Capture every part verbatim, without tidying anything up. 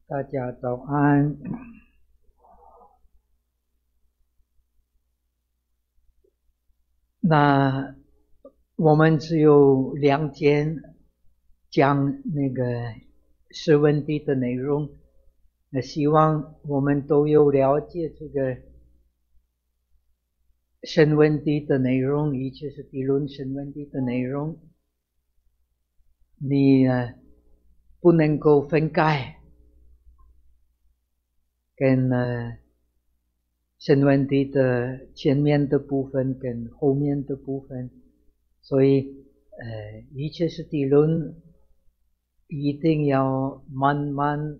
大家早安。那我们只有两天讲那个释文谛的内容，那希望我们都有了解这个声闻谛的内容，一切是谛论声闻谛的内容。你、呃、不能够分开跟呃声闻谛的前面的部分跟后面的部分，所以呃，一切是谛论一定要慢慢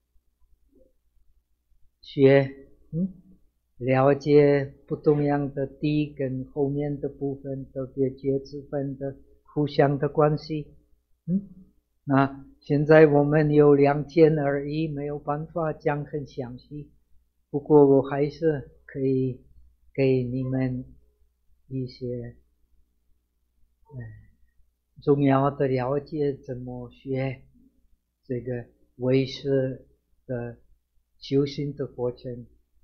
学，嗯，了解不同样的谛跟后面的部分，特别觉知分的互相的关系。嗯，那现在我们有两天而已，没有办法讲很详细，不过我还是可以给你们一些呃重要的了解，怎么学这个唯识的修行的过程。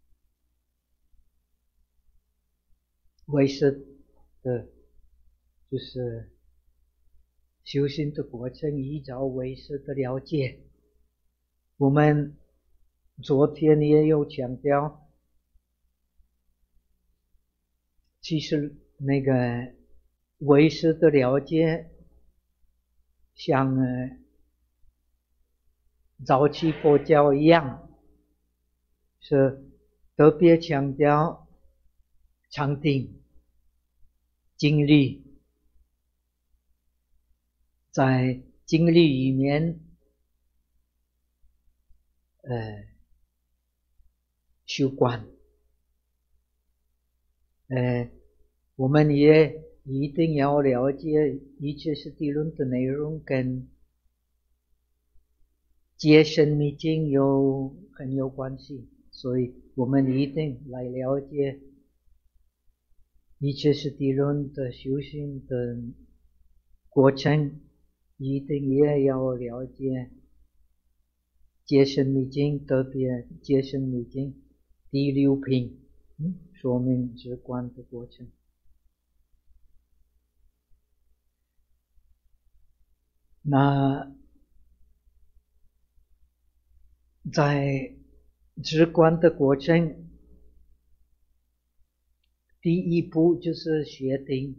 唯识的就是修行的过程，依照唯识的了解。我们昨天也有强调，其实那个唯识的了解像呃早期佛教一样，是特别强调禅定、经历，在经历里面呃修观。呃我们也一定要了解一切是谛论的内容跟戒身密经有很有关系，所以我们一定来了解一切是谛论的修行的过程，一定也要了解戒身密经，特别戒身密经第六品，嗯，说明止观的过程。那在止观的过程，第一步就是学定。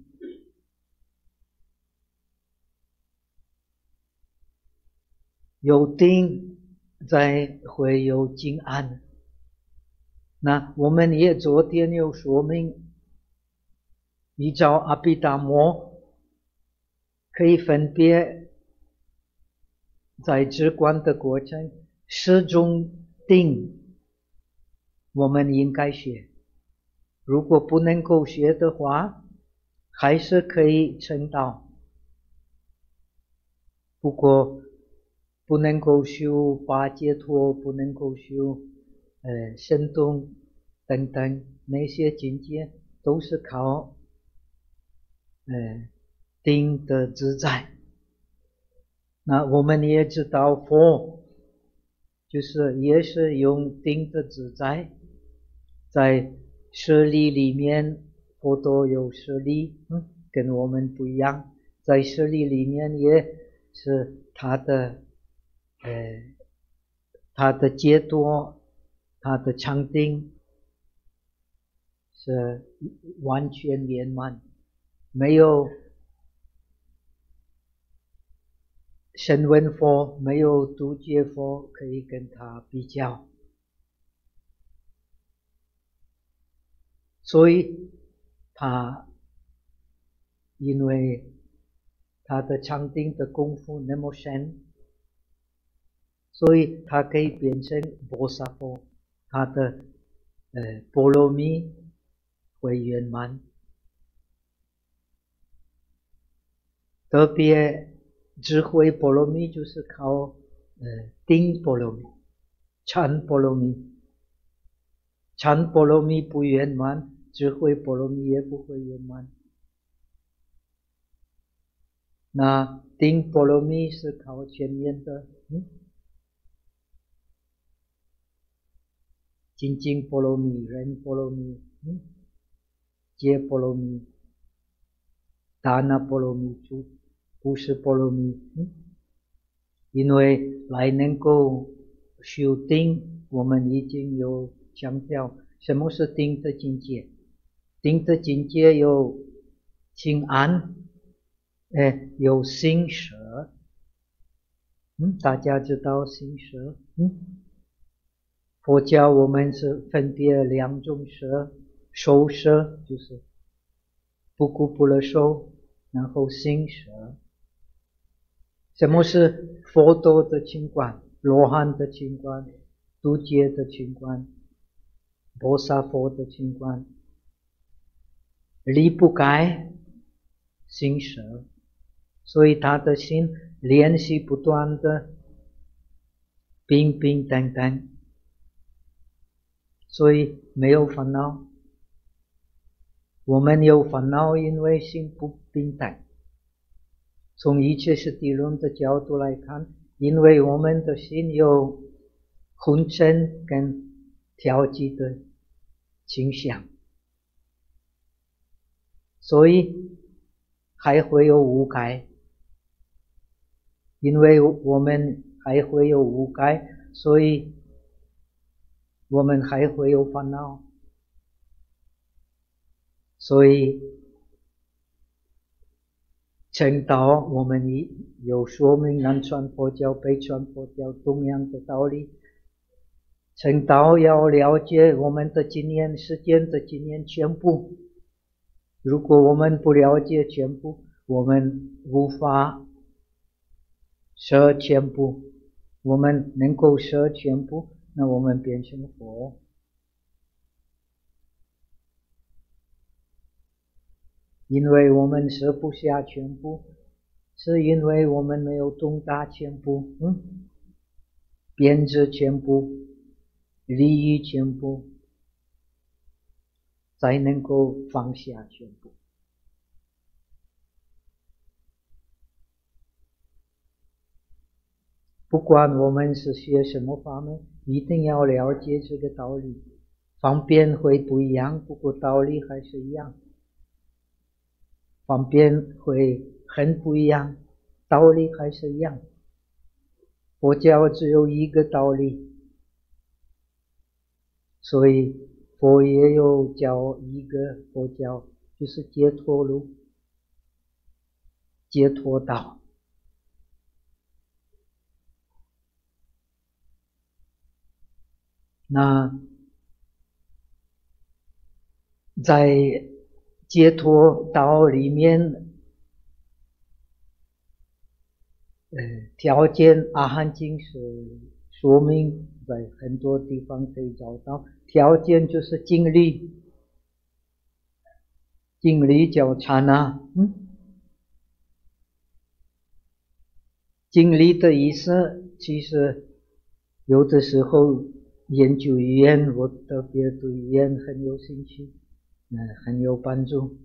有定才会有静安。那我们也昨天有说明，依照阿毗达摩可以分别在止观的过程，十种定我们应该学，如果不能够学的话，还是可以成道，不过不能够修八解脱，不能够修呃神通等等，那些境界都是靠呃定的自在。那我们也知道佛就是也是用定的自在，在舍利里面佛陀有舍利，嗯，跟我们不一样，在舍利里面也是他的呃他的解脱，他的禅定是完全圆满，没有声闻佛，没有度觉佛可以跟他比较，所以他因为他的禅定的功夫那么深，所以他可以变成菩萨佛，他的呃波罗蜜会圆满。特别智慧波罗蜜就是靠呃定波罗蜜、禅波罗蜜，禅波罗蜜不圆满，智慧波罗蜜也不会圆满。那定波罗蜜是靠前面的，嗯， 精进波罗蜜、忍波罗蜜、嗯，戒波罗蜜、达那波罗蜜、住布施波罗蜜，嗯，因为来能够修定，我们已经有强调什么是定的境界。定的境界有清安，哎，有心舍，嗯，大家知道心舍，嗯，佛教我们是分别两种舍，受舍就是不苦不乐受，然后心舍。什么是佛陀的情观、罗汉的情观、度劫的情观、菩萨佛的情观？离不开心舍，所以他的心联系不断的平平淡淡，所以没有烦恼。我们有烦恼，因为心不平淡。从一切实地论的角度来看，因为我们的心有昏沉跟调剂的倾向，所以还会有无改。因为我们还会有无改，所以我们还会有烦恼。所以成道我们有说明南传佛教、北传佛教同样的道理。成道要了解我们的经验、世间的经验全部。如果我们不了解全部，我们无法舍全部。我们能够舍全部，那我们变成佛。因为我们舍不下全部，是因为我们没有懂达全部，嗯，编织全部，利益全部，才能够放下全部。不管我们是学什么法门，一定要了解这个道理。方便会不一样，不过道理还是一样。方便会很不一样，道理还是一样。佛教只有一个道理，所以佛也有教一个佛教，就是解脱路、解脱道。那在解脱道里面，呃，条件阿含经是说明，在很多地方可以找到。条件就是经历，经历叫刹那，嗯，经历的意思，其实有的时候研究语言，我特别对语言很有兴趣，呃，很有帮助。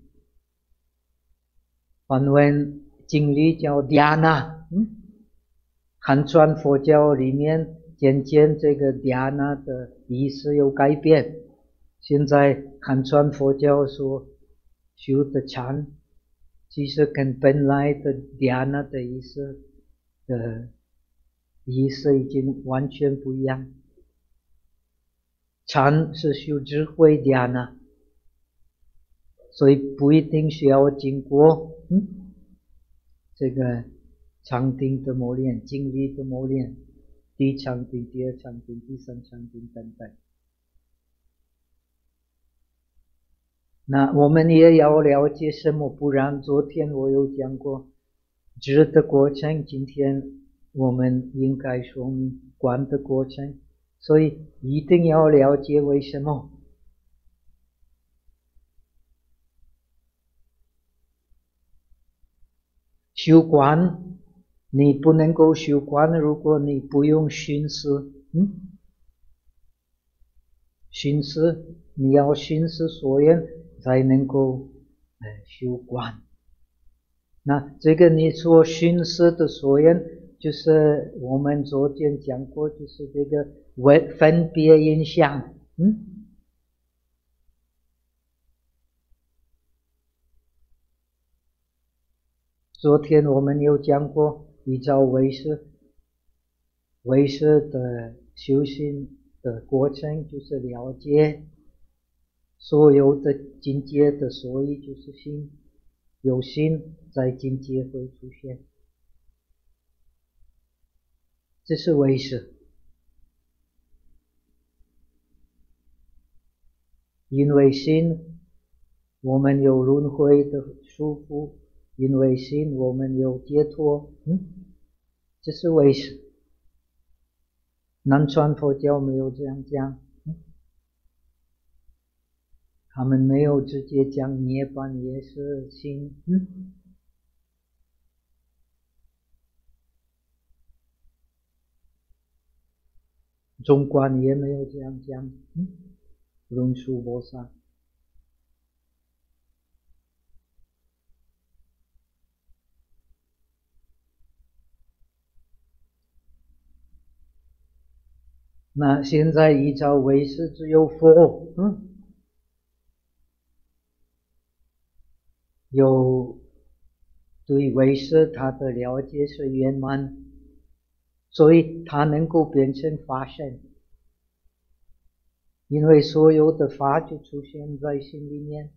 梵文经历叫 dhyana， 嗯，汉传佛教里面渐渐这个 dhyana 的意思有改变。现在汉传佛教所修的禅，其实跟本来的 dhyana 的意思的意思已经完全不一样。禅是修智慧 dhyana， 所以不一定需要经过嗯这个禅定的磨练、经历的磨练，第一禅定、第二禅定、第三禅定等等。那我们也要了解什么，不然昨天我有讲过知的过程，今天我们应该说明观的过程，所以一定要了解为什么。修观，你不能够修观，如果你不用寻思，嗯，寻思，你要寻思所缘才能够呃修观。那这个你所寻思的所缘，就是我们昨天讲过，就是这个分别印象， 嗯，昨天我们有讲过，依照唯识，唯识的修行的过程就是了解所有的境界的所以就是心，有心在境界会出现，这是唯识。因为心我们有轮回的束缚，因为心我们有解脱，嗯，这是唯识。南传佛教没有这样讲，嗯，他们没有直接讲涅槃也是心，嗯，中观也没有这样讲，嗯，论述菩萨。那现在依照唯识只有佛，嗯，有对唯识他的了解是圆满，所以他能够变成法身，因为所有的法就出现在心里面。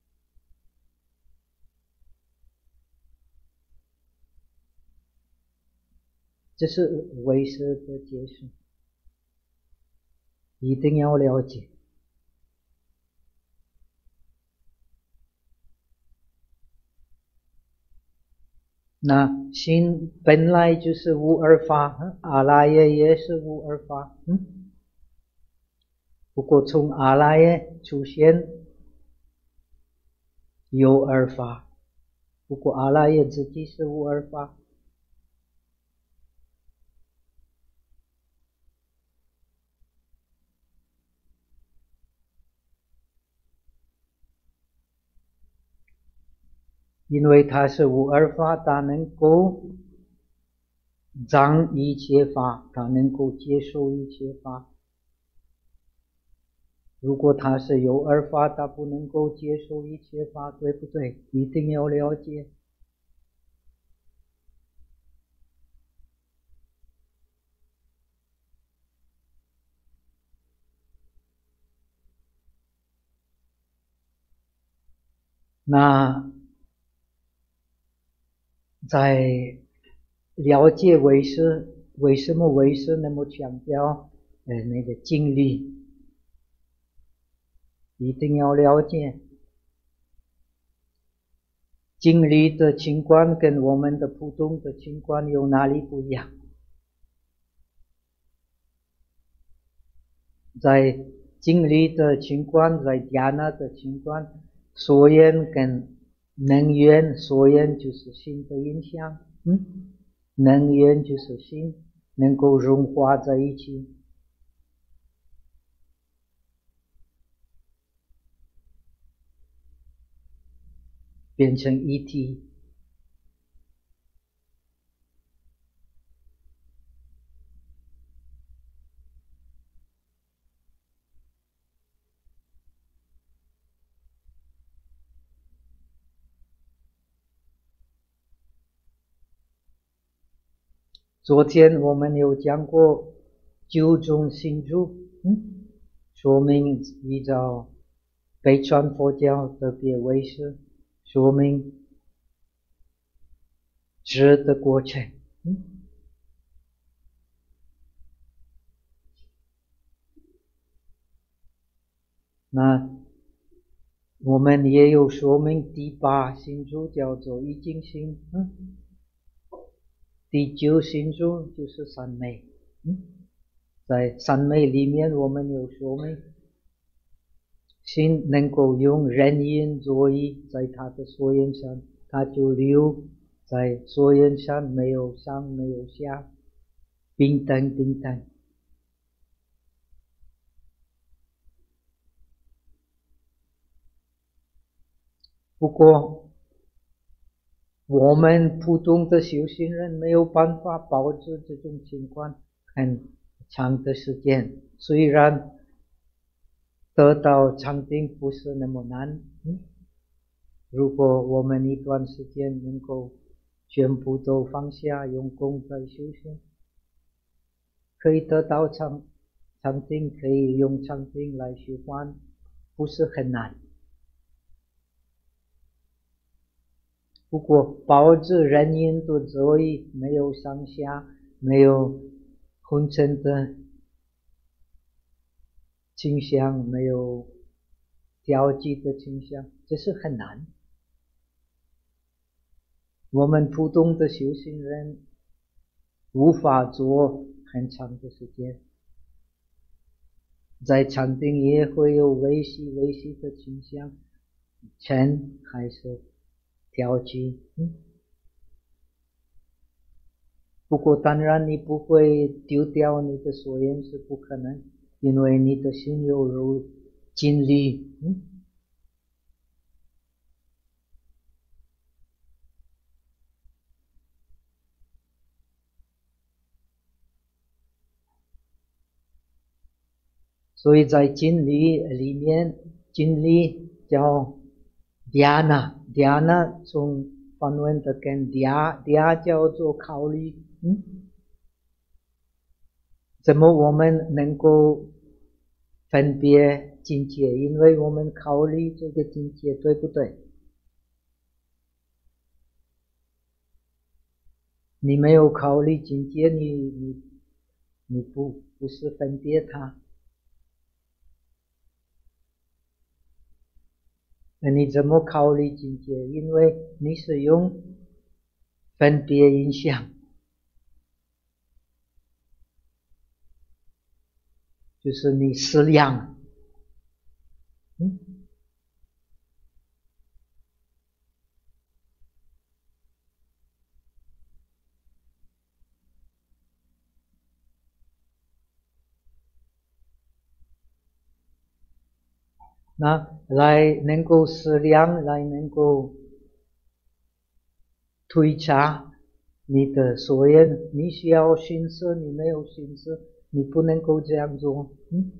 这是唯识的解释，一定要了解。那心本来就是无二法，阿赖耶也是无二法，嗯，不过从阿赖耶出现有二法，不过阿赖耶自己是无二法。因为它是无二法，它能够障一切法，它能够接受一切法。如果它是有二法，它不能够接受一切法，对不对？一定要了解。那在了解唯识，为什么唯识那么强调呃那个经历，一定要了解经历的情况跟我们的普通的情况有哪里不一样。在经历的情况，在dhyana的情况，所缘跟能缘，所缘就是心的影响，嗯，能缘就是心能够融化在一起，变成一体。昨天我们有讲过九种心住，嗯，说明依照北传佛教特别唯识，说明知的过程，嗯，那我们也有说明第八心住叫做一境心，嗯，第九心住就是三昧，嗯，在三昧里面我们有说明心能够用人因作意，在它的所缘上，它就留在所缘上，没有上没有下，平等平等。不过我们普通的修行人没有办法保持这种情况很长的时间，虽然得到禅定不是那么难。嗯，如果我们一段时间能够全部都放下，用功在修行，可以得到禅禅定，可以用禅定来虚幻，不是很难。不过保持人因的作意，没有上下，没有昏沉的倾向，没有调剂的倾向，这是很难。我们普通的修行人无法做很长的时间，在禅定也会有微细微细的倾向，沉还是调剂。嗯，不过当然你不会丢掉你的所缘是不可能，因为你的心有如金力。嗯，所以在经里里面，经里叫 dhyana， dhyana 从梵文的根 dhya dhya 叫做考虑。嗯，怎么我们能够分别境界？因为我们考虑这个境界，对不对？你没有考虑境界，你你你不不是分别它。那你怎么考虑境界？因为你是用分别印象，就是你思量。嗯，那来能够思量，来能够推察你的所缘，你需要心思，你没有心思，你不能够这样做。嗯，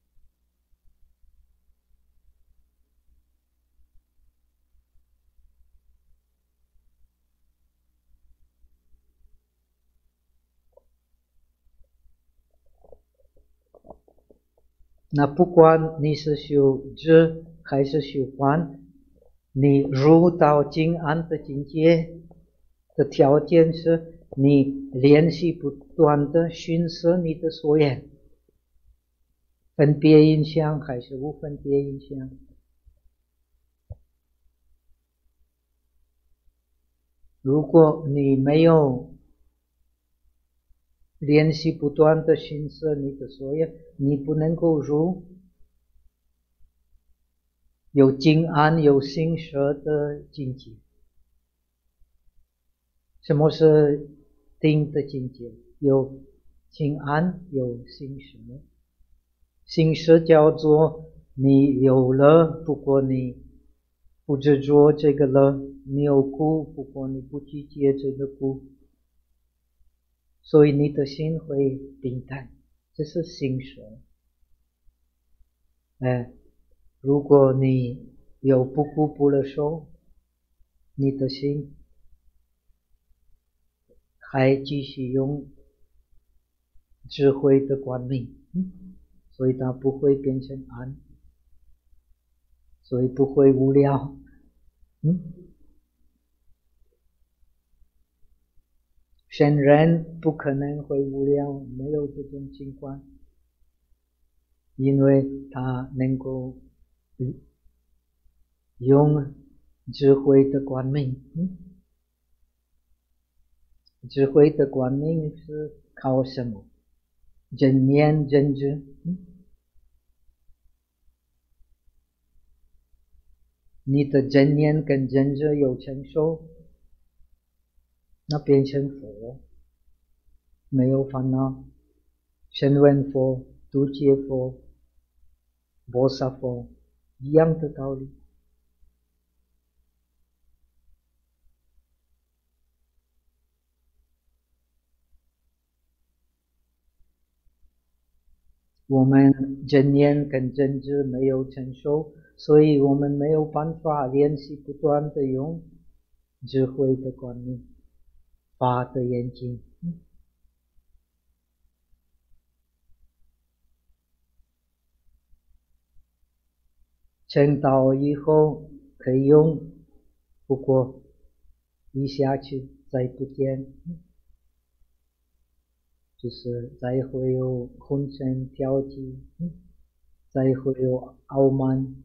那不管你是修知还是修观，你入到静安的境界的条件是你练习不断的熏摄你的所缘，分别印象还是无分别印象。如果你没有练习不断的熏摄你的所缘，你不能够入有静安有心舍的境界。什么是定的境界？有静安有心舍。心舍叫做你有了，不过你不执着这个了，你有故，不过你不拒绝这个故，所以你的心会平淡，这是心舍。哎，如果你有不顾不了受，你的心还继续用智慧的光明，嗯，所以它不会变成暗，所以不会无聊。嗯，圣人不可能会无聊，没有这种情况，因为他能够用智慧的光明。嗯，智慧的光明是靠什么？正念正知。嗯，你的正念跟正知有成熟，那变成佛，没有烦恼。声闻佛、度解佛、菩萨佛一样的道理。 我们正念跟正知没有成熟，所以我们没有办法练习不断的用智慧的观念，法的眼睛。成道以后可以用，不过一下去再不见，就是再会有昏沉调剂，再会有傲慢，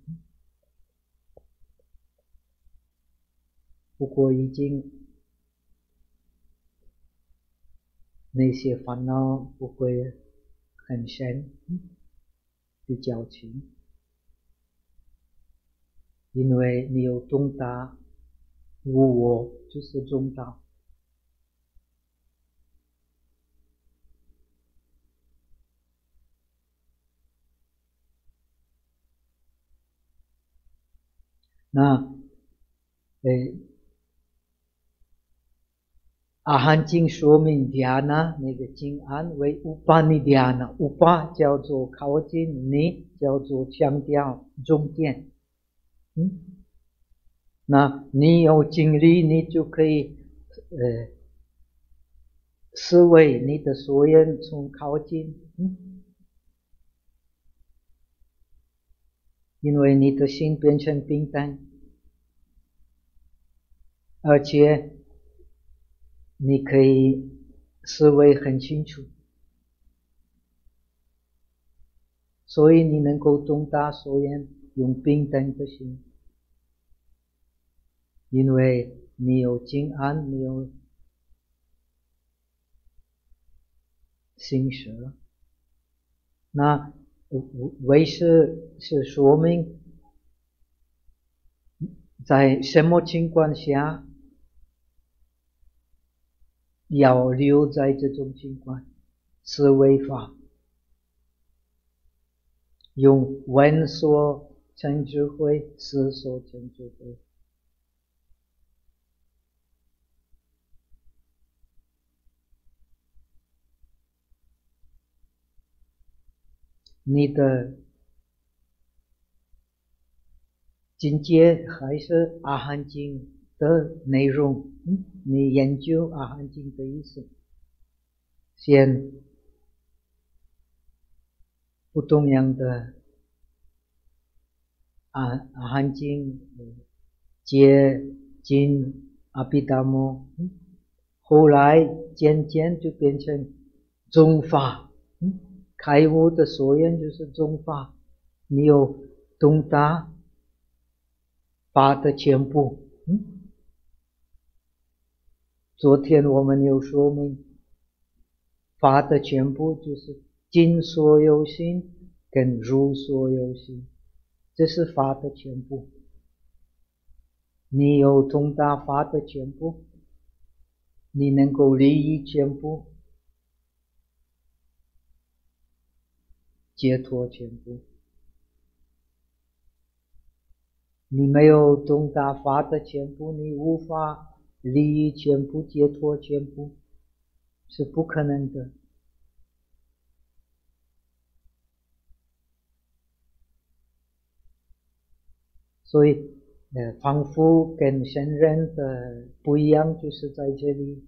不过已经那些烦恼不会很深，比较轻，因为你有懂得无我，就是中道。那呃阿含经说明dhyana那个经案为upanidhyana，อุป叫做靠近，你叫做强调重点。嗯，那你有精力，你就可以呃思维你的所缘从靠近，嗯，因为你的心变成平淡，而且你可以思维很清楚，所以你能够懂得所缘用平等的心，因为你有经案，你有心识。那唯识是说明在什么情况下要留在这种情况，思维法，用闻所成智慧，思所成智慧。你的境界还是阿含经的内容，嗯，你研究阿含经的意思，先不同样的阿阿含经、戒、经、阿毗达摩，嗯，后来渐渐就变成宗法，嗯，开悟的所缘就是宗法，你有懂得法的全部，嗯，昨天我们有说明，法的全部就是尽所有心跟入所有心，这是法的全部。你有懂得法的全部，你能够利益全部，解脱全部。你没有懂得法的全部，你无法利益全部，解脱全部，是不可能的。所以呃，凡夫跟圣人的不一样就是在这里，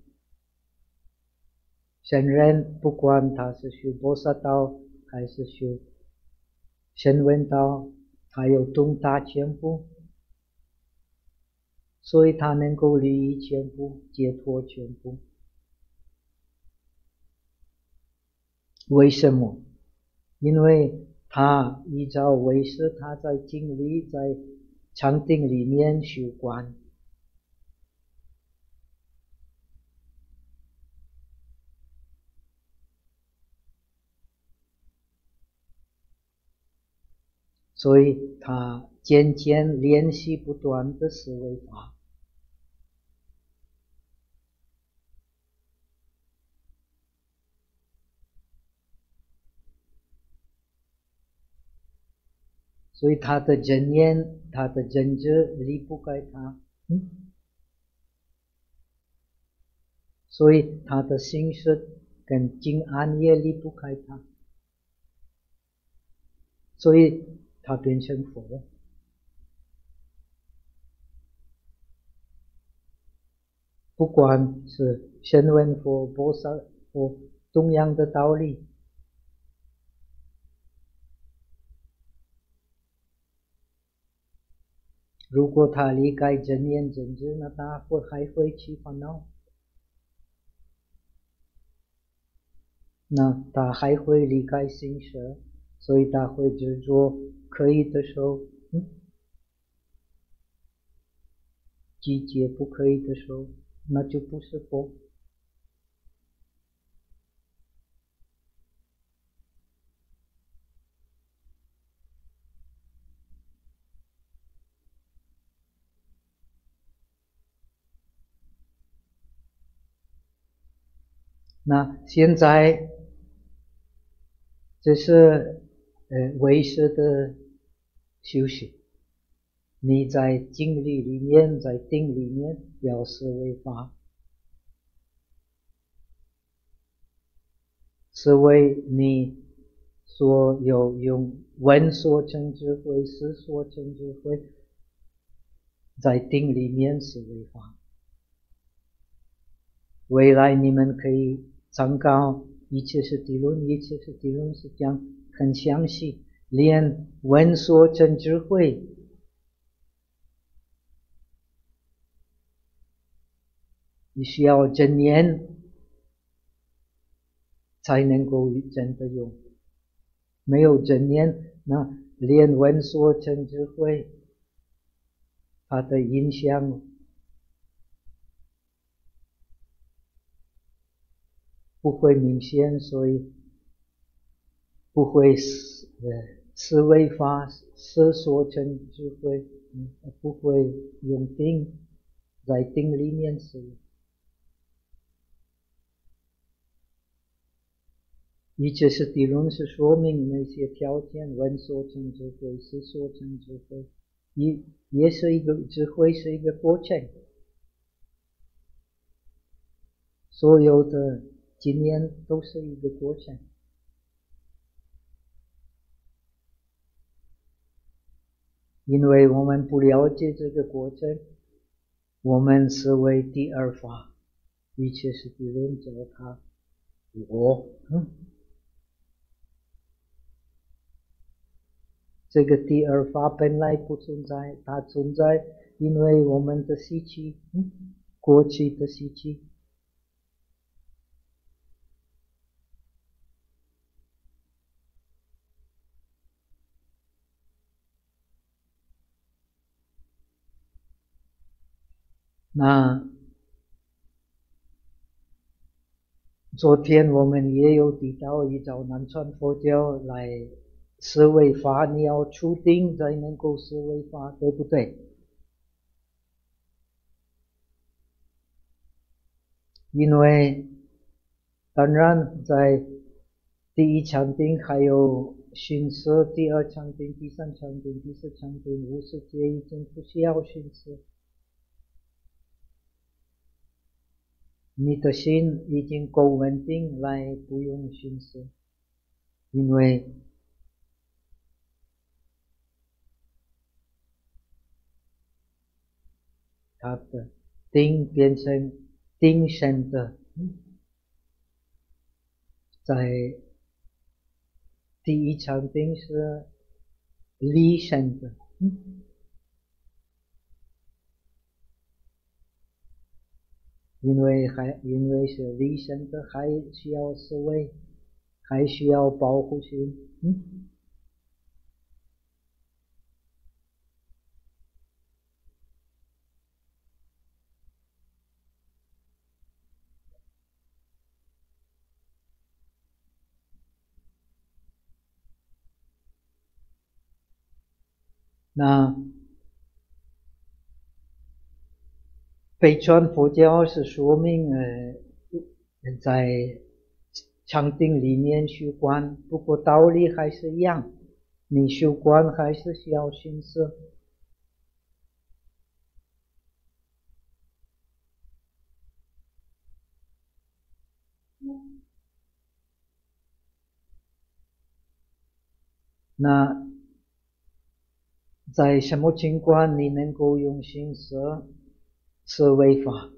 圣人不管他是修菩萨道还是修声闻道，他有懂得全部，所以他能够利益全部，解脱全部。为什么？因为他依照唯识，他在经历在禅定里面修观，所以他渐渐练习不断的思维法，所以他的正念，他的正知离不开他，嗯，所以他的心识跟经案也离不开他。 所以他变成佛。不管是声闻佛、菩萨佛，同样的道理。如果他离开真言真知，那他会还会起烦恼，那他还会离开心舍，所以他会执着可以的时候，嗯，季节不可以的时候，那就不是佛。那现在这是呃唯识的修行，你在经历里面，在定里面要思维法，思维你所有用闻所成智慧、思所成智慧，在定里面思维法。未来你们可以参考一切是谛论，一切是谛论是讲很详细，连闻所成智慧你需要真言才能够真的用，没有真言，那连闻所成智慧它的影响不会明显，所以不会思呃思维法思所成智慧，不会用定，在定里面思维。一切是谛论是说明那些条件，闻所成智慧、思所成智慧，也也是一个智慧，是一个过程。所有的经验都是一个过程。因为我们不了解这个过程，我们思维第二法，一切是谛论叫它我，嗯，这个第二法本来不存在，它存在因为我们的习气，嗯，过去的习气。那昨天我们也有提到，依照南传佛教来思维法，你要出定才能够思维法，对不对？因为当然在第一禅定还有熏色，第二禅定、第三禅定、第四禅定、无色界已经不需要熏色，你的心已经够稳定来不用熏色，因为它的定变成定身的，在第一禅定是离身的，因为还因为是离身的，还需要思维，还需要保护心，嗯。那北传佛教是说明呃在禅定里面修观，不过道理还是一样，你修观还是需要熏色。那在什么情况你能够用心舍是违法？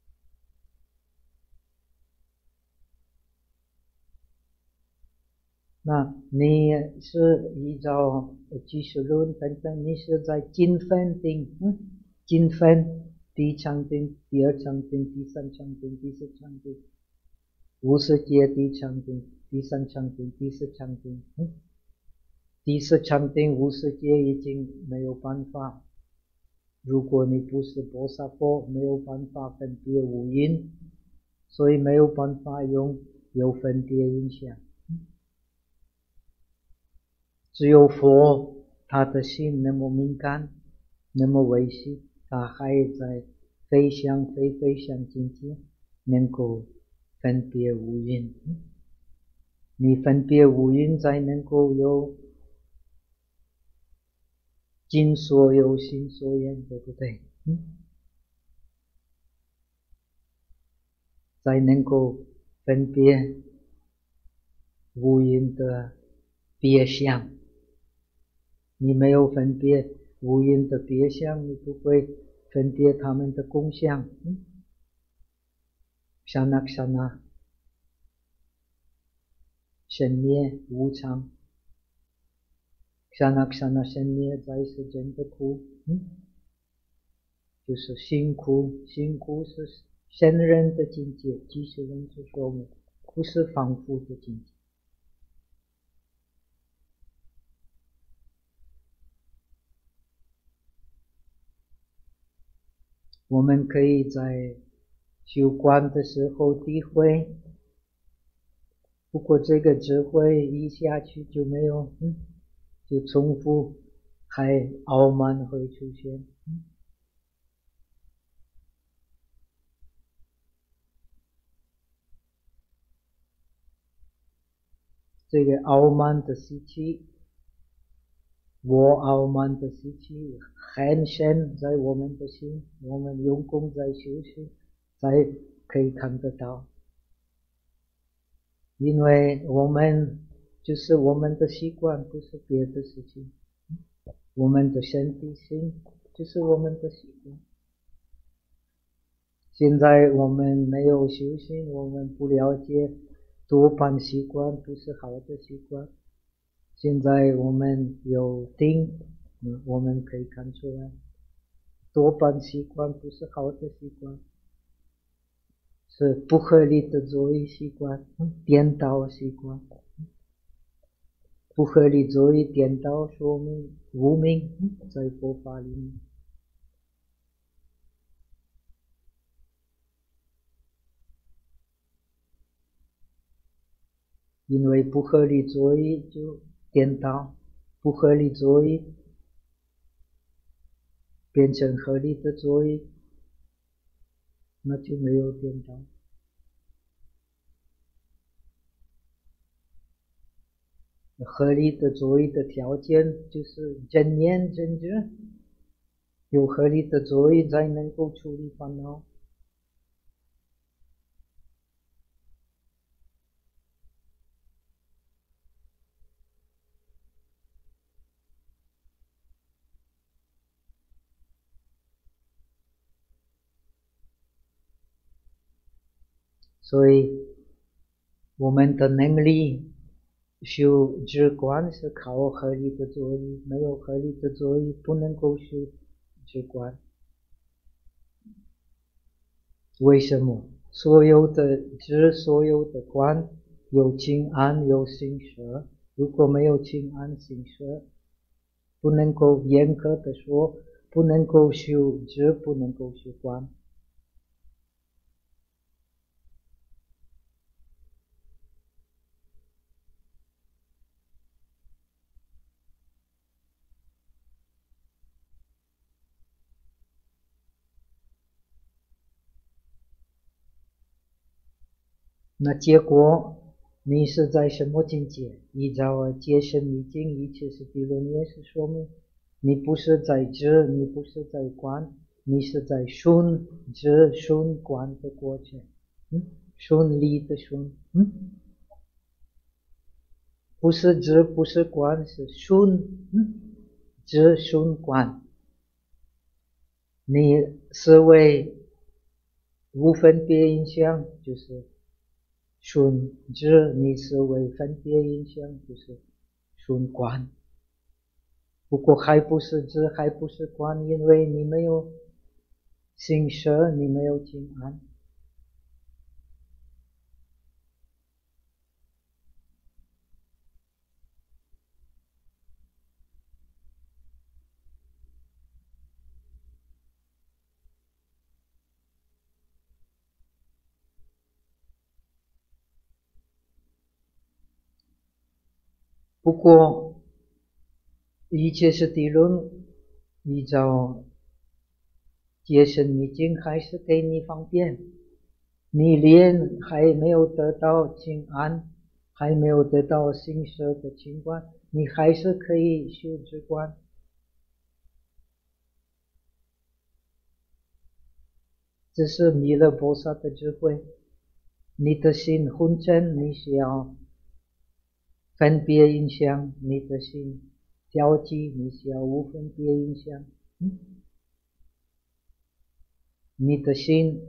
那你是依照俱舍论等等，你是在精分定，嗯，精分第一场定、第二场定、第三场定、第四场定，无世界第一场定、第三场定、第四场定，嗯，第四场定无世界已经没有办法。如果你不是菩萨佛，没有办法分别五蕴，所以没有办法用有分别影响。只有佛，他的心那么敏感，那么微细，他还在非想非非想境界，能够分别五蕴。你分别五蕴，才能够有尽所有心所愿，对不对？嗯，才能够分别五蕴的别相。你没有分别五蕴的别相，你不会分别他们的功相。嗯，刹那刹那生灭无常，刹那刹那生灭才是真的苦。嗯，就是辛苦，辛苦是圣人的境界，即是人之说明，不是凡夫的境界。我们可以在修观的时候体会，不过这个智慧一下去就没有，嗯，就重复，还傲慢会出现。嗯，这个傲慢的习气，我傲慢的习气很深在我们的心，我们用功在修行才可以看得到。因为我们就是我们的习惯，不是别的事情。我们的身体心就是我们的习惯。现在我们没有修行，我们不了解多半习惯不是好的习惯。现在我们有定，嗯，我们可以看出来，多半习惯不是好的习惯，是不合理的作为习惯，颠倒习惯。不合理作为颠倒说明无明，在佛法里面。因为不合理作为就颠倒，不合理作为变成合理的作为，那就没有颠倒。合理的作为的条件就是正念正觉，有合理的作为才能够处理烦恼。所以我们的能力修止观是靠合理的作为，没有合理的作为不能够修止观。为什么？所有的止，所有的观有清安有心舍，如果没有清安心舍，不能够严格的说，不能够修止，不能够修观。那结果你是在什么境界？依照戒身密经一切是地论也是说明，你不是在止，你不是在观，你是在顺止顺观的过程，嗯，顺利的顺，嗯，不是止不是观是顺，嗯， 知顺观，你思维无分别影响就是顺知，你思维分别影响就是顺观。不过还不是知，还不是观，因为你没有心舍，你没有静安。不过一切是地论，依照戒身密经还是给你方便。你连还没有得到静安，还没有得到心舍的情观，你还是可以修止观。这是弥勒菩萨的智慧。你的心昏沉，你需要分别影响；你的心焦急，你需要无分别影响。嗯，你的心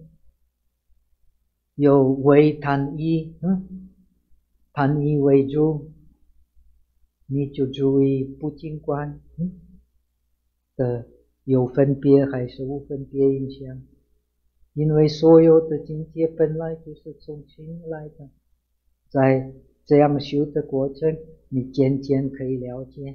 有为贪意，嗯，贪意为主，你就注意不净观，嗯，的有分别还是无分别影响。因为所有的境界本来就是从心来的，在这样修的过程，你渐渐可以了解。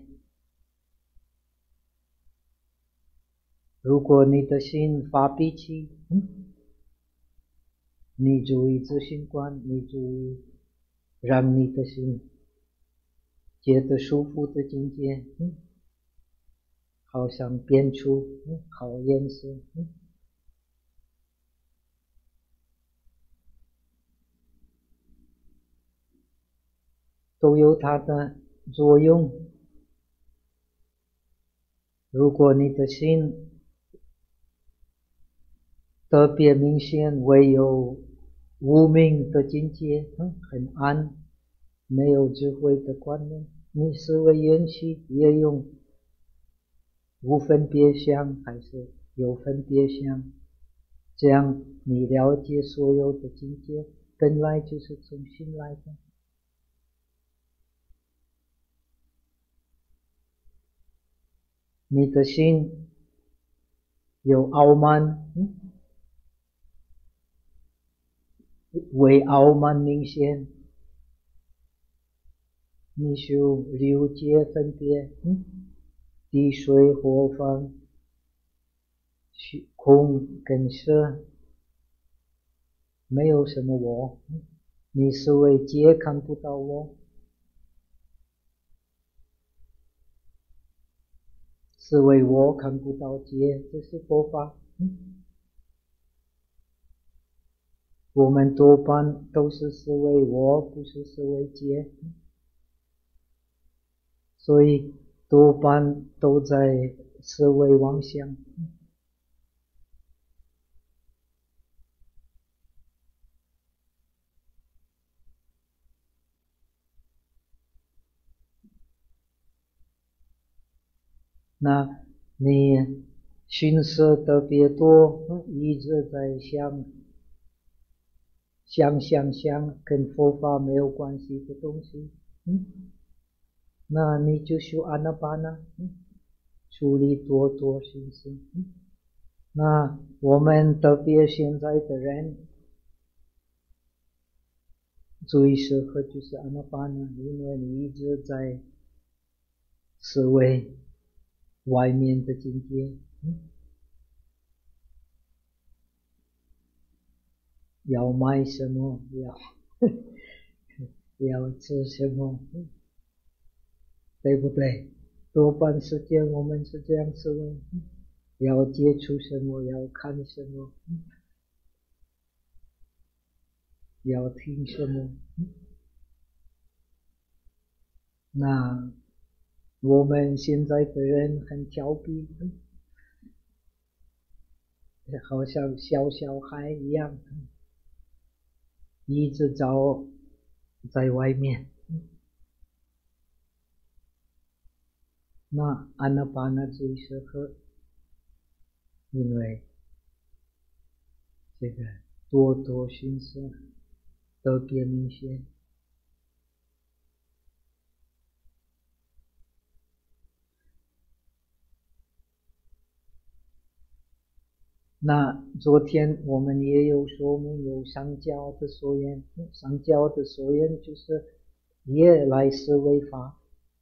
如果你的心发脾气，嗯，你注意自性观，你注意让你的心觉得舒服的境界，嗯，好像变出，嗯，好颜色，嗯，都有它的作用。如果你的心特别明显，唯有无明的境界，嗯，很暗，没有智慧的观念，你思维缘起也用无分别相还是有分别相，这样你了解所有的境界本来就是从心来的。你的心有傲慢，嗯，为傲慢明显，你修六界分别，嗯，地水火风空跟色，没有什么我，嗯，你思维界看不到我，思维我看不到界，这是佛法。嗯，我们多半都是思维我，不是思维界，所以多半都在思维妄想。那你心思特别多，一直在想想想想跟佛法没有关系的东西，嗯，那你就修阿那巴那，嗯，处理多多心思，嗯，那我们特别现在的人最适合就是阿那巴那，因为你一直在思维外面的境界，嗯，要买什么，要要吃什么，嗯，对不对？多半时间我们是这样思维，嗯，要接触什么，要看什么，嗯，要听什么，嗯，那我们现在的人很调皮，嗯，好像小小孩一样，嗯，一直找在外面，嗯， 那阿那巴那最适合，因为这个多多熏色特别明显。那昨天我们也有说明，有上教的所言，上教的所言就是也来思维法，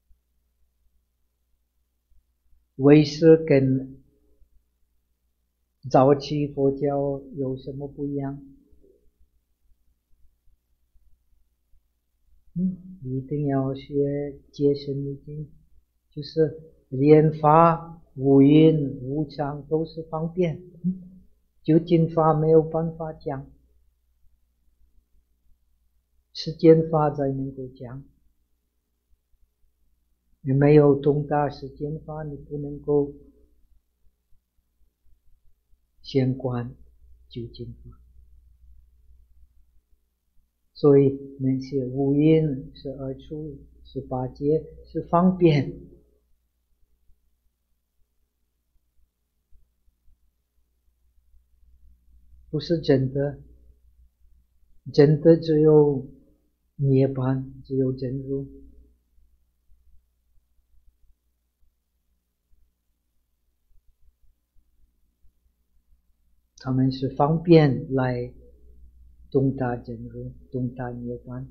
唯是跟早期佛教有什么不一样？嗯，一定要学戒身密经，就是莲法、无因、无常都是方便，究竟法没有办法讲，世间法才能够讲。你没有通达世间法，你不能够先观究竟法。所以那些无因是二处，是八戒，是方便。不是真的，真的只有涅槃，只有真如。他们是方便来通达真如，通达涅槃。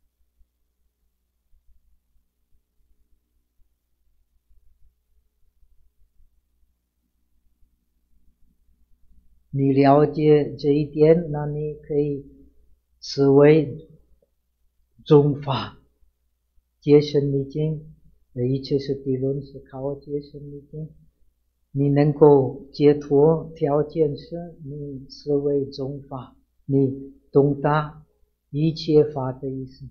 你了解这一点，那你可以思维中法戒身密经，一切是地论是靠戒身密经。你能够解脱条件是你思维中法，你懂达一切法的意思。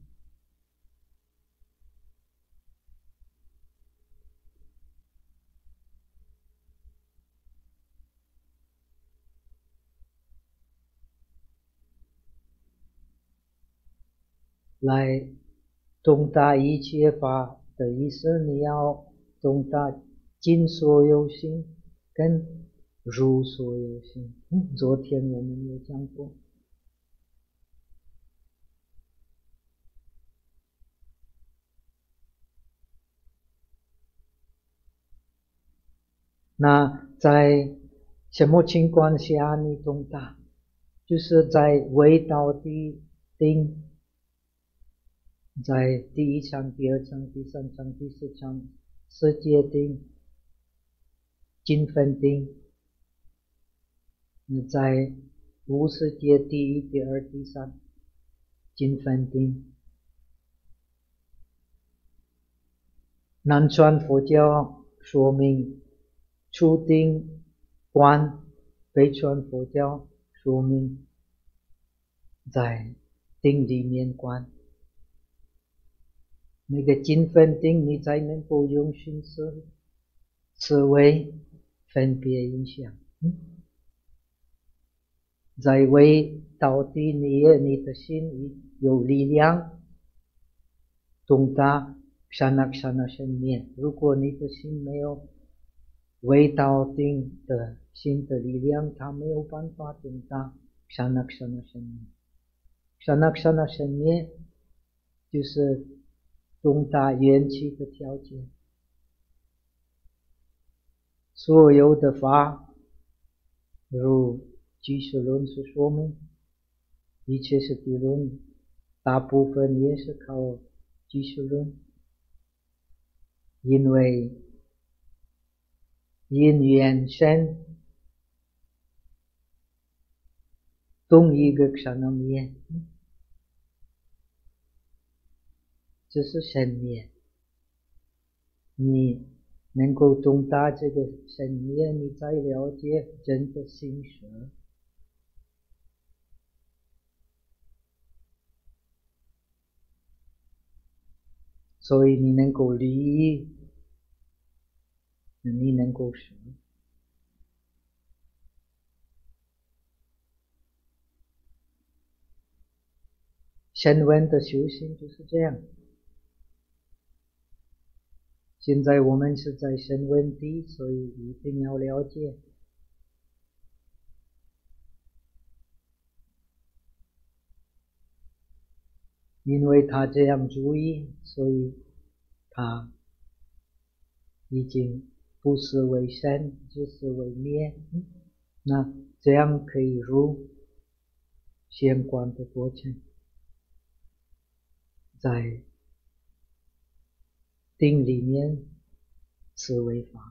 来懂达一切法的意思，你要懂达尽所有性跟如所有性。嗯，昨天我们有讲过。那在什么情况下你懂达？就是在未到地定，在第一场、第二场、第三场、第四场世界定、精分定，在无世界第一、第二、第三精分定。南传佛教说明初定观，北传佛教说明在定里面观。那个精分定你才能够用心思思维分别影响。嗯，在为到底你你的心有力量，懂达刹那刹那生灭。如果你的心没有为到定的心的力量，它没有办法懂达刹那刹那生灭。刹那刹那生灭就是懂达缘起的条件。所有的法如俱舍论是说明，一切是地论，大部分也是靠俱舍论，因为因缘生同一个刹那灭，这是生灭。你能够懂达这个生灭，你才了解真的心识。所以你能够离，你能够识。声闻的修行就是这样。 现在我们是在声闻地，所以一定要了解。因为他这样注意，所以他已经不是为生，只是为灭。那这样可以入显观的过程，在定里面是为法，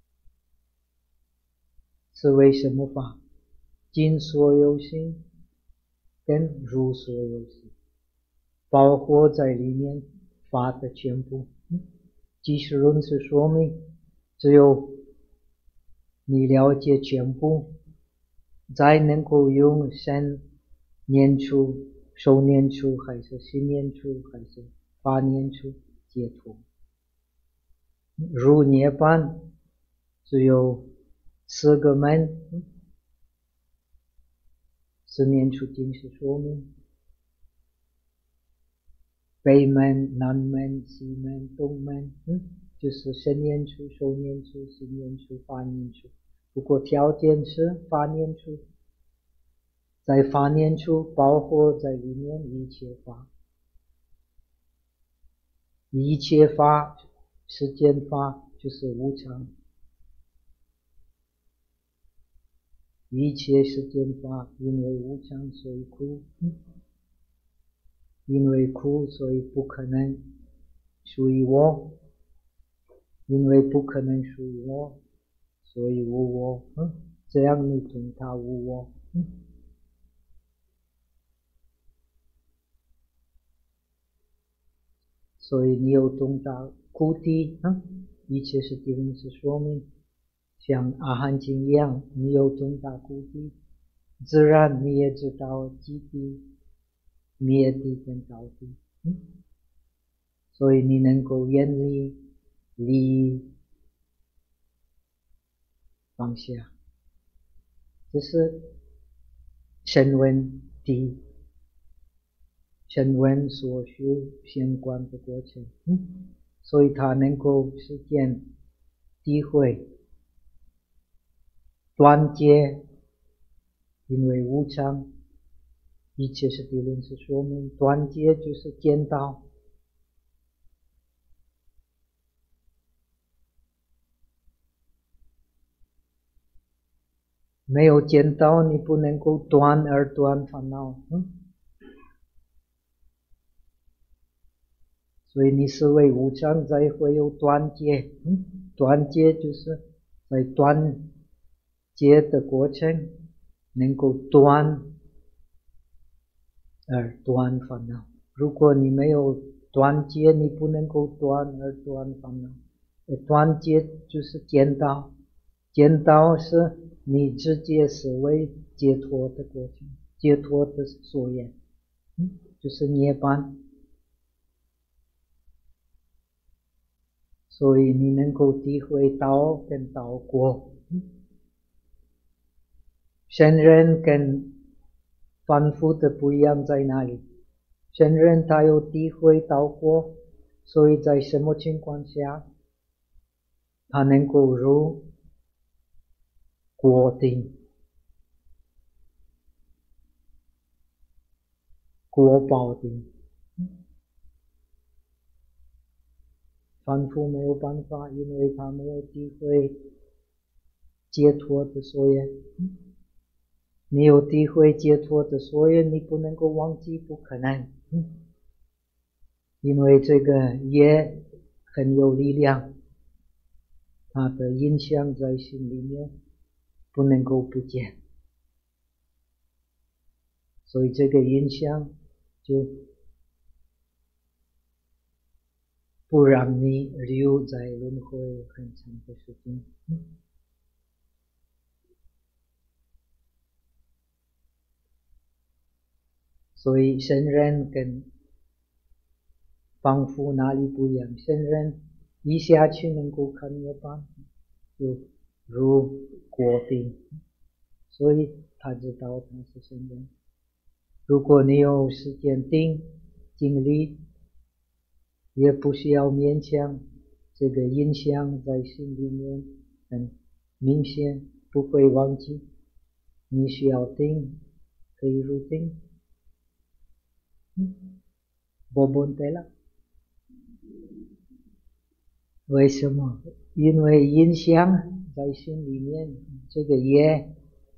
是为什么法？尽所有性跟入所有性，包括在里面法的全部。即是论是说明，只有你了解全部，才能够用身念处、受念处，还是心念处，还是法念处解脱。入涅槃只有四个门，四念处经是说明北门、南门、西门、东门，嗯，就是身念处、受念处、心念处、法念处。不过条件是法念处，在法念处包括在里面一切法，一切法世间法就是无常，一切世间法因为无常所以苦，因为苦所以不可能属于我，因为不可能属于我，所以无我，嗯，这样你懂它无我，嗯。所以你有懂到苦谛，嗯，一切是地论是说明，像阿含经一样，你有懂到苦谛，自然你也知道寂谛、灭谛跟道谛，嗯，所以你能够远离离放下，这是声闻谛，声闻所修显观的过程，嗯，所以他能够实践谛慧断结，因为无常，一切是地论是说明断结就是见到。没有见到，你不能够断而断烦恼，嗯，所以你是为无常才会有断结，嗯，断结就是在断结的过程能够断而断烦恼。如果你没有断结，你不能够断而断烦恼。断结就是见到，见到是你直接是为解脱的过程，解脱的所缘，嗯，就是涅槃。所以你能够体会道跟道果，嗯，圣人跟凡夫的不一样在哪里？圣人他有体会道果，所以在什么情况下他能够入果定、果报定，凡夫没有办法，因为他没有体会解脱的所缘。你有体会解脱的所缘，你不能够忘记，不可能，因为这个业很有力量，它的影响在心里面不能够不见，所以这个影响就不让你留在轮回很长的时间。所以圣人跟凡夫哪里不一样？圣人一下去能够看涅槃，就入果定，所以他知道他是圣人。如果你有时间定精力，也不需要勉强， 这个印象在心里面很明显，不会忘记。你需要定，可以入定。嗯，不问题了。为什么？因为印象在心里面，这个业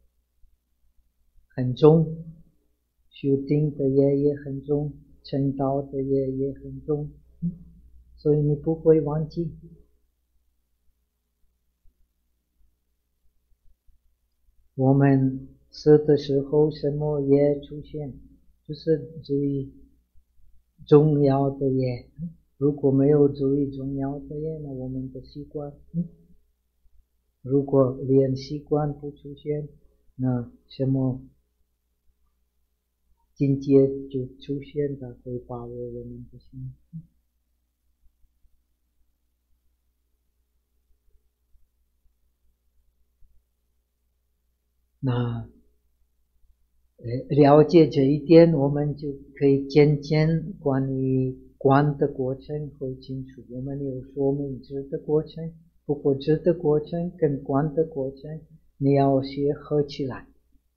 很重，修定的业也很重，成道的业也很重，所以你不会忘记。我们死的时候什么业出现，就是注意重要的业。如果没有注意重要的业，那我们的习惯，如果连习惯不出现，那什么境界就出现的，会把握我们的心。那了解这一点，我们就可以渐渐关于观的过程会清楚。我们有说明知的过程，不过知的过程跟观的过程，你要学合起来。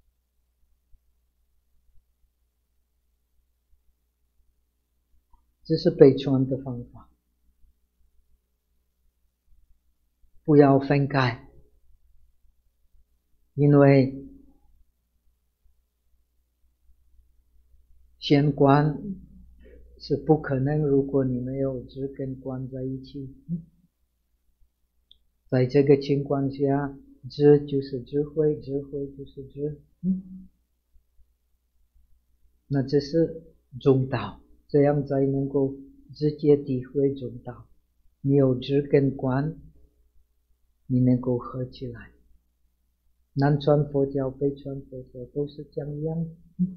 这是北传的方法，不要分开，因为先观是不可能，如果你没有知跟观在一起。在这个情况下，知就是智慧，智慧就是知，那这是中道，这样才能够直接体会中道。你有知跟观，你能够合起来。南传佛教、北传佛教都是这样，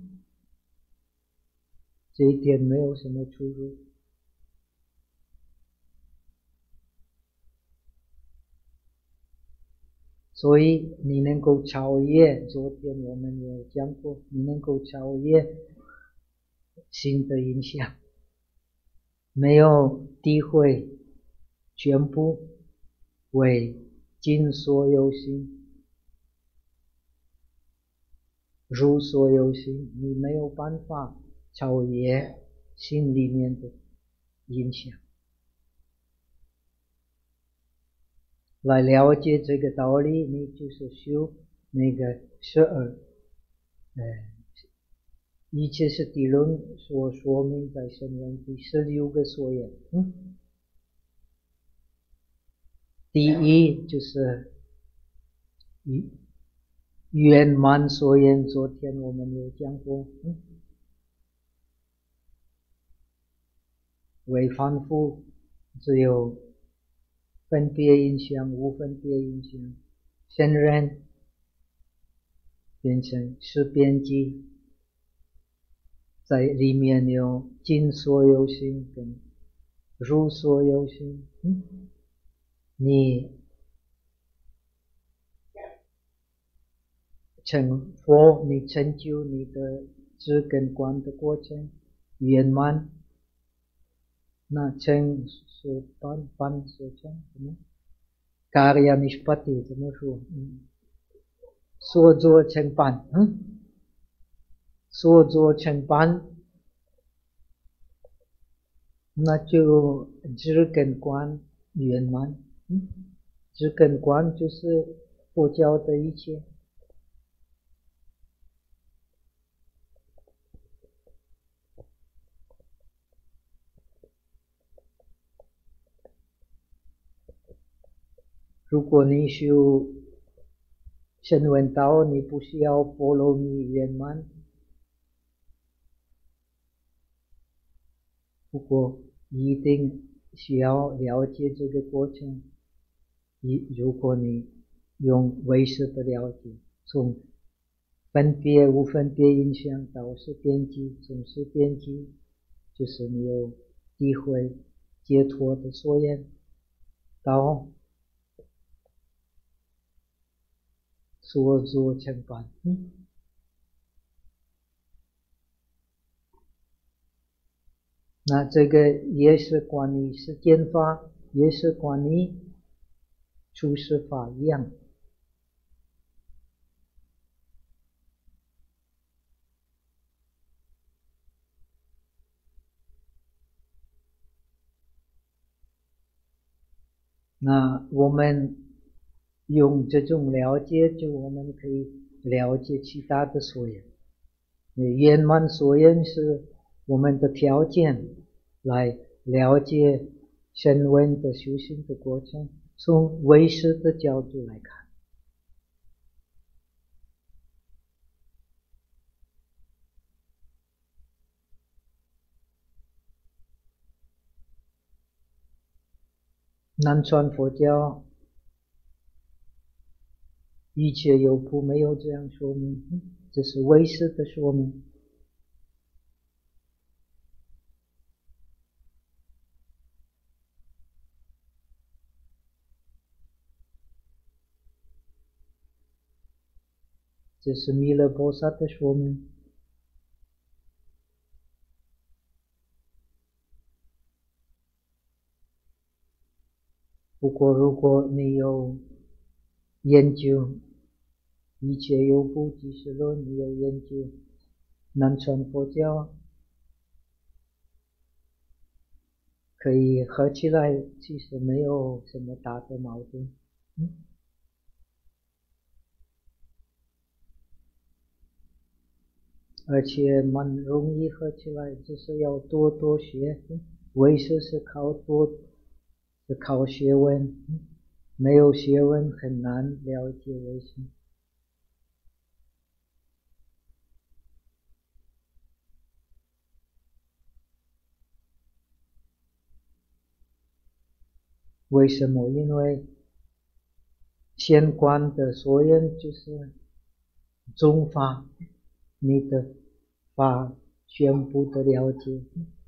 这一点没有什么出入。所以你能够超越，昨天我们有讲过，你能够超越心的影响，没有诋毁，全部为尽所有心，入所有心，你没有办法超越心里面的影响。来了解这个道理，你就是修那个十二，呃，一切是地论所说明在声闻第十六个所言。嗯，第一就是圆满所言，昨天我们有讲过。嗯，为凡夫只有分别印象，无分别印象，圣人变成是边际，在里面有尽所有心跟入所有心。嗯，你成佛，你成就你的知跟观的过程圆满，那成所办办所成什么？Karya Nishpati 怎么说？嗯，所作成办。嗯，所作成办，那就知跟观圆满。嗯，知跟观就是佛教的一切。如果你修声闻道，你不需要波罗蜜圆满，不过一定需要了解这个过程。如果你用唯识的了解，从分别无分别影响到是边际，从是边际就是你有体会解脱的所言，到所作成办。嗯，那这个也是关于世间法， 也是关于处事法一样。那我们用这种了解，就我们可以了解其他的所缘。圆满所缘是我们的条件，来了解声闻的修行的过程，从唯识的角度来看。南传佛教一切有部没有这样说明，这是唯识的说明。这是弥勒菩萨的说明。不过如果你有研究一切有部即是论，你有研究南传佛教，可以合起来，其实没有什么大的矛盾。嗯，而且蛮容易合起来，只是要多多学。唯识是靠多，是靠学问，没有学问很难了解唯识。为什么？因为相关的所缘就是宗法，你的法全部的了解。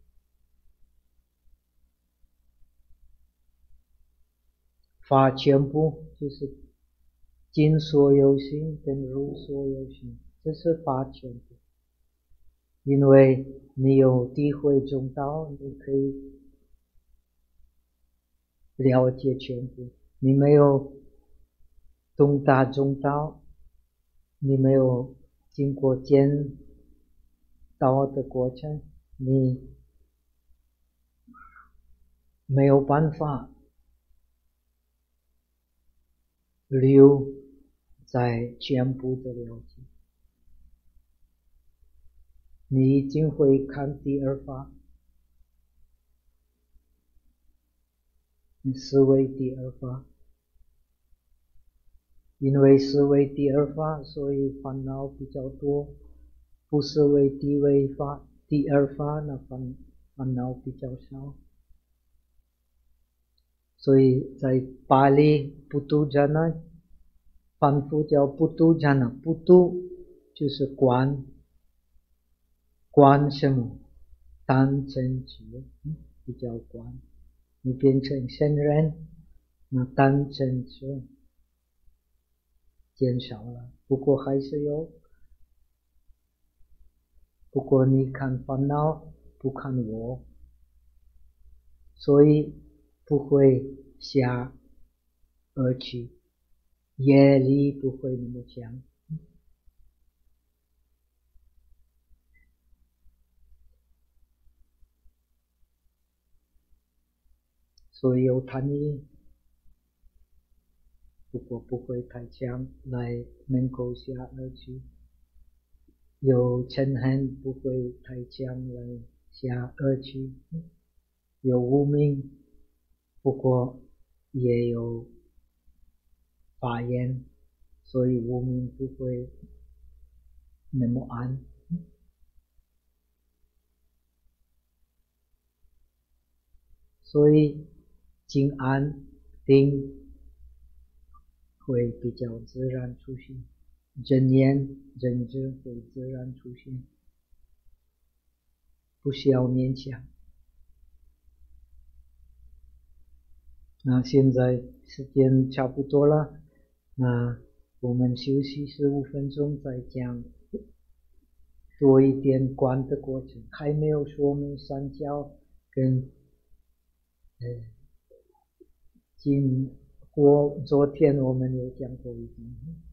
法全部就是尽所有行跟入所有行，这是法全部。因为你有谛慧中道，你可以了解全部。你没有东大中道，你没有经过见道的过程，你没有办法留在全部的了解。你一定会看第二法，你思维第二法，因为思维第二法，所以烦恼比较多；不思维第二法，第二法那烦烦恼比较少。所以在巴利不度迦那，反复叫不度迦那，不度就是观，观什么？当真知，比较观。你变成圣人，那当真知减少了，不过还是有。不过你看烦恼，不看我，所以不会下而去，业力不会那么强。所以有贪欲，不过不会太强，来能够下而去。有嗔恨，不会太强，来下而去。有无明，不过也有法言，所以无明不会那么暗。所以静安定会比较自然出现，真言真知会自然出现，不需要勉强。那现在时间差不多了，那我们休息十五分钟，再讲多一点观的过程。还没有说明三教跟呃经过昨天我们有讲过一经，